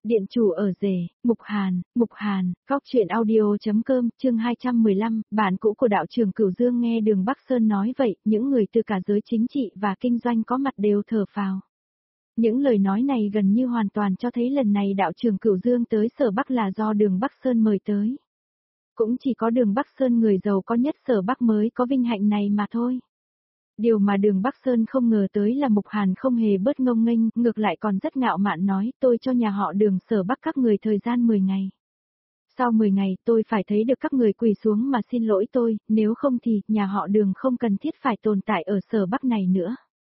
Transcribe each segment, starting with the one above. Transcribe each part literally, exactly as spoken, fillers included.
Điện chủ ở rể, Mục Hàn, Mục Hàn, Góc truyện audio.com, chương hai trăm mười lăm, bạn cũ của đạo trưởng Cửu Dương. Nghe Đường Bắc Sơn nói vậy, những người từ cả giới chính trị và kinh doanh có mặt đều thở phào. Những lời nói này gần như hoàn toàn cho thấy lần này đạo trưởng Cửu Dương tới Sở Bắc là do Đường Bắc Sơn mời tới. Cũng chỉ có Đường Bắc Sơn người giàu có nhất Sở Bắc mới có vinh hạnh này mà thôi. Điều mà Đường Bắc Sơn không ngờ tới là Mục Hàn không hề bớt ngông nghênh, ngược lại còn rất ngạo mạn nói, tôi cho nhà họ Đường Sở Bắc các người thời gian mười ngày. Sau mười ngày tôi phải thấy được các người quỳ xuống mà xin lỗi tôi, nếu không thì nhà họ Đường không cần thiết phải tồn tại ở Sở Bắc này nữa.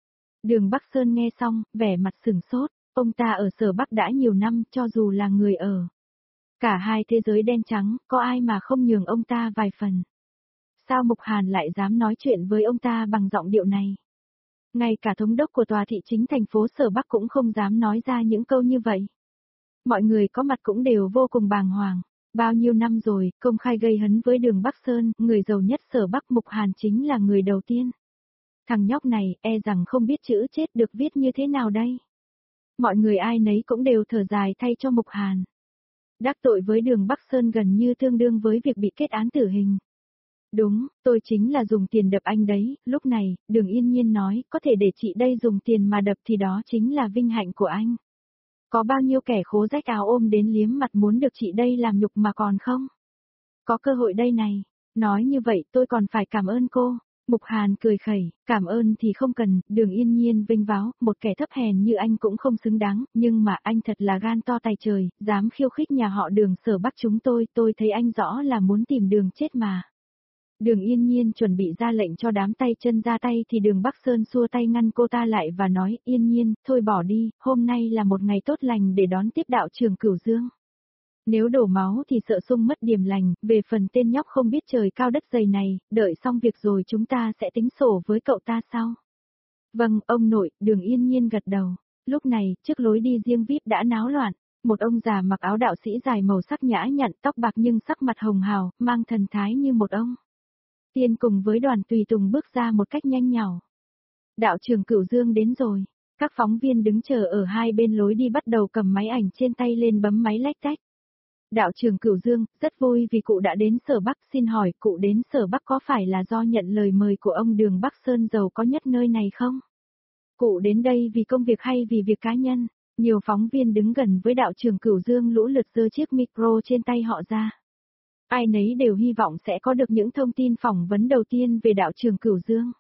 Đường Bắc Sơn nghe xong, vẻ mặt sửng sốt, ông ta ở Sở Bắc đã nhiều năm, cho dù là người ở cả hai thế giới đen trắng, có ai mà không nhường ông ta vài phần. Sao Mục Hàn lại dám nói chuyện với ông ta bằng giọng điệu này? Ngay cả thống đốc của tòa thị chính thành phố Sở Bắc cũng không dám nói ra những câu như vậy. Mọi người có mặt cũng đều vô cùng bàng hoàng. Bao nhiêu năm rồi, công khai gây hấn với Đường Bắc Sơn, người giàu nhất Sở Bắc, Mục Hàn chính là người đầu tiên. Thằng nhóc này, e rằng không biết chữ chết được viết như thế nào đây. Mọi người ai nấy cũng đều thở dài thay cho Mục Hàn. Đắc tội với Đường Bắc Sơn gần như tương đương với việc bị kết án tử hình. Đúng, tôi chính là dùng tiền đập anh đấy. Lúc này, Đường Yên Nhiên nói, có thể để chị đây dùng tiền mà đập thì đó chính là vinh hạnh của anh. Có bao nhiêu kẻ khố rách áo ôm đến liếm mặt muốn được chị đây làm nhục mà còn không? Có cơ hội đây này. Nói như vậy tôi còn phải cảm ơn cô. Mục Hàn cười khẩy, cảm ơn thì không cần. Đường Yên Nhiên vinh váo, một kẻ thấp hèn như anh cũng không xứng đáng, nhưng mà anh thật là gan to tài trời, dám khiêu khích nhà họ Đường Sở Bắc chúng tôi, tôi thấy anh rõ là muốn tìm đường chết mà. Đường Yên Nhiên chuẩn bị ra lệnh cho đám tay chân ra tay thì Đường Bắc Sơn xua tay ngăn cô ta lại và nói, Yên Nhiên, thôi bỏ đi, hôm nay là một ngày tốt lành để đón tiếp đạo trưởng Cửu Dương. Nếu đổ máu thì sợ sung mất điểm lành, về phần tên nhóc không biết trời cao đất dày này, đợi xong việc rồi chúng ta sẽ tính sổ với cậu ta sau. Vâng, ông nội, Đường Yên Nhiên gật đầu. Lúc này, trước lối đi riêng vi ai pi đã náo loạn. Một ông già mặc áo đạo sĩ dài màu sắc nhã nhặn, tóc bạc nhưng sắc mặt hồng hào, mang thần thái như một ông tiên cùng với đoàn tùy tùng bước ra một cách nhanh nhảu. Đạo trưởng Cửu Dương đến rồi. Các phóng viên đứng chờ ở hai bên lối đi bắt đầu cầm máy ảnh trên tay lên bấm máy lách tách. Đạo trưởng Cửu Dương, rất vui vì cụ đã đến Sở Bắc, xin hỏi cụ đến Sở Bắc có phải là do nhận lời mời của ông Đường Bắc Sơn giàu có nhất nơi này không? Cụ đến đây vì công việc hay vì việc cá nhân? Nhiều phóng viên đứng gần với đạo trưởng Cửu Dương lũ lượt giơ chiếc micro trên tay họ ra. Ai nấy đều hy vọng sẽ có được những thông tin phỏng vấn đầu tiên về đạo trưởng Cửu Dương.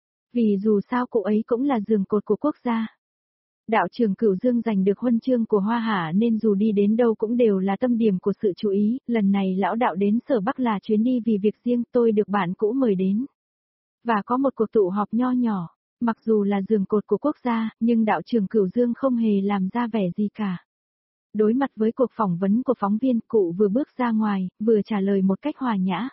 Vì dù sao cụ ấy cũng là giường cột của quốc gia. Đạo trưởng Cửu Dương giành được huân chương của Hoa Hạ nên dù đi đến đâu cũng đều là tâm điểm của sự chú ý, lần này lão đạo đến Sở Bắc là chuyến đi vì việc riêng, tôi được bạn cũ mời đến. Và có một cuộc tụ họp nho nhỏ, mặc dù là giường cột của quốc gia, nhưng đạo trưởng Cửu Dương không hề làm ra vẻ gì cả. Đối mặt với cuộc phỏng vấn của phóng viên, cụ vừa bước ra ngoài, vừa trả lời một cách hòa nhã.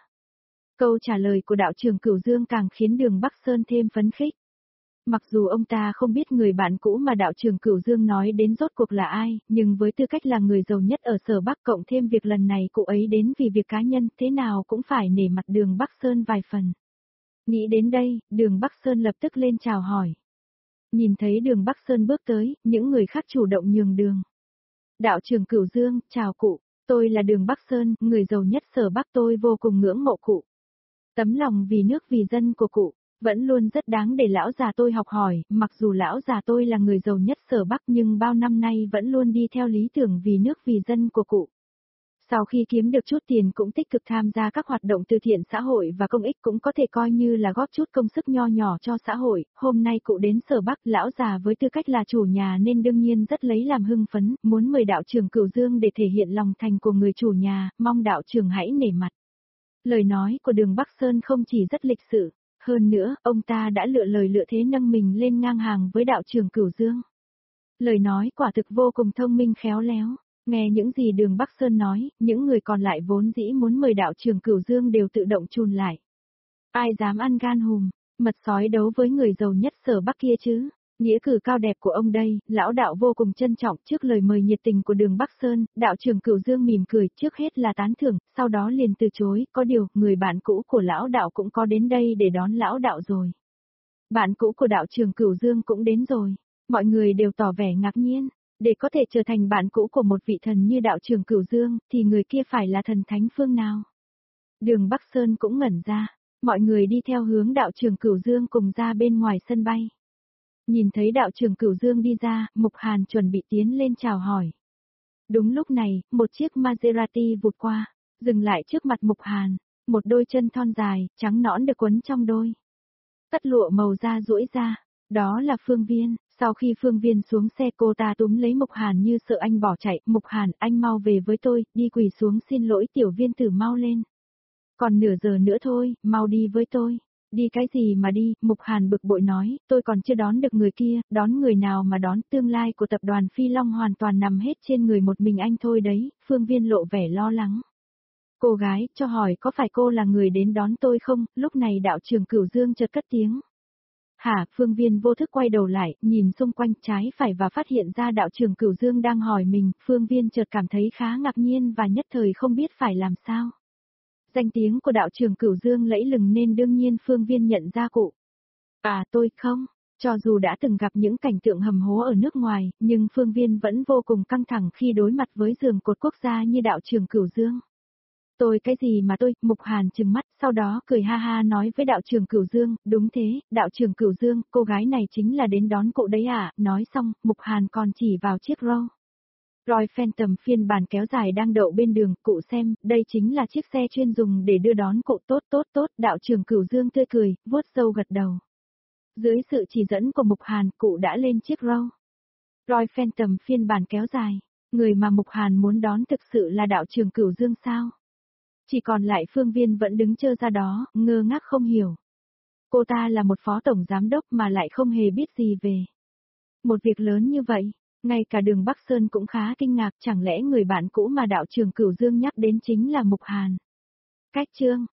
Câu trả lời của đạo trưởng Cửu Dương càng khiến Đường Bắc Sơn thêm phấn khích. Mặc dù ông ta không biết người bạn cũ mà đạo trưởng Cửu Dương nói đến rốt cuộc là ai, nhưng với tư cách là người giàu nhất ở Sở Bắc cộng thêm việc lần này cụ ấy đến vì việc cá nhân, thế nào cũng phải nể mặt Đường Bắc Sơn vài phần. Nghĩ đến đây, Đường Bắc Sơn lập tức lên chào hỏi. Nhìn thấy Đường Bắc Sơn bước tới, những người khác chủ động nhường đường. Đạo trưởng Cửu Dương, chào cụ, tôi là Đường Bắc Sơn, người giàu nhất Sở Bắc, tôi vô cùng ngưỡng mộ cụ. Tấm lòng vì nước vì dân của cụ, vẫn luôn rất đáng để lão già tôi học hỏi, mặc dù lão già tôi là người giàu nhất Sở Bắc nhưng bao năm nay vẫn luôn đi theo lý tưởng vì nước vì dân của cụ. Sau khi kiếm được chút tiền cũng tích cực tham gia các hoạt động từ thiện xã hội và công ích cũng có thể coi như là góp chút công sức nho nhỏ cho xã hội. Hôm nay cụ đến Sở Bắc, lão già với tư cách là chủ nhà nên đương nhiên rất lấy làm hưng phấn, muốn mời đạo trưởng Cửu Dương để thể hiện lòng thành của người chủ nhà, mong đạo trưởng hãy nể mặt. Lời nói của Đường Bắc Sơn không chỉ rất lịch sự, hơn nữa, ông ta đã lựa lời lựa thế nâng mình lên ngang hàng với đạo trưởng Cửu Dương. Lời nói quả thực vô cùng thông minh khéo léo. Nghe những gì Đường Bắc Sơn nói, những người còn lại vốn dĩ muốn mời đạo trưởng Cửu Dương đều tự động chùn lại. Ai dám ăn gan hùm, mật sói đấu với người giàu nhất Sở Bắc kia chứ? Nghĩa cử cao đẹp của ông đây, lão đạo vô cùng trân trọng. Trước lời mời nhiệt tình của Đường Bắc Sơn, đạo trưởng Cửu Dương mỉm cười, trước hết là tán thưởng, sau đó liền từ chối, có điều, người bạn cũ của lão đạo cũng có đến đây để đón lão đạo rồi. Bạn cũ của đạo trưởng Cửu Dương cũng đến rồi, mọi người đều tỏ vẻ ngạc nhiên. Để có thể trở thành bạn cũ của một vị thần như đạo trưởng Cửu Dương, thì người kia phải là thần thánh phương nào? Đường Bắc Sơn cũng ngẩn ra, mọi người đi theo hướng đạo trưởng Cửu Dương cùng ra bên ngoài sân bay. Nhìn thấy đạo trưởng Cửu Dương đi ra, Mục Hàn chuẩn bị tiến lên chào hỏi. Đúng lúc này, một chiếc Maserati vụt qua, dừng lại trước mặt Mục Hàn, một đôi chân thon dài, trắng nõn được quấn trong đôi. Tất lụa màu da duỗi ra, đó là Phương Viên. Sau khi Phương Viên xuống xe, cô ta túm lấy Mục Hàn như sợ anh bỏ chạy. Mục Hàn, anh mau về với tôi, đi quỳ xuống xin lỗi Tiểu Viên Tử mau lên. Còn nửa giờ nữa thôi, mau đi với tôi. Đi cái gì mà đi, Mục Hàn bực bội nói, tôi còn chưa đón được người kia, đón người nào mà đón, tương lai của tập đoàn Phi Long hoàn toàn nằm hết trên người một mình anh thôi đấy. Phương Viên lộ vẻ lo lắng. Cô gái, cho hỏi có phải cô là người đến đón tôi không? Lúc này đạo trưởng Cửu Dương chợt cất tiếng. Hả, Phương Viên vô thức quay đầu lại, nhìn xung quanh trái phải và phát hiện ra đạo trưởng Cửu Dương đang hỏi mình. Phương Viên chợt cảm thấy khá ngạc nhiên và nhất thời không biết phải làm sao. Danh tiếng của đạo trưởng Cửu Dương lẫy lừng nên đương nhiên Phương Viên nhận ra cụ. À tôi không, cho dù đã từng gặp những cảnh tượng hầm hố ở nước ngoài, nhưng Phương Viên vẫn vô cùng căng thẳng khi đối mặt với giường cột quốc gia như đạo trưởng Cửu Dương. Tôi cái gì mà tôi, Mục Hàn trừng mắt, sau đó cười ha ha nói với đạo trưởng Cửu Dương, đúng thế, đạo trưởng Cửu Dương, cô gái này chính là đến đón cụ đấy à, nói xong, Mục Hàn còn chỉ vào chiếc Rolls Royce Phantom phiên bản kéo dài đang đậu bên đường, cụ xem, đây chính là chiếc xe chuyên dùng để đưa đón cụ, tốt tốt tốt, đạo trưởng Cửu Dương tươi cười, vuốt râu gật đầu. Dưới sự chỉ dẫn của Mục Hàn, cụ đã lên chiếc Rolls Royce Phantom phiên bản kéo dài, người mà Mục Hàn muốn đón thực sự là đạo trưởng Cửu Dương sao? Chỉ còn lại Phương Viên vẫn đứng chơ ra đó, ngơ ngác không hiểu. Cô ta là một phó tổng giám đốc mà lại không hề biết gì về một việc lớn như vậy. Ngay cả Đường Bắc Sơn cũng khá kinh ngạc, chẳng lẽ người bạn cũ mà đạo trưởng Cửu Dương nhắc đến chính là Mục Hàn. Cách chương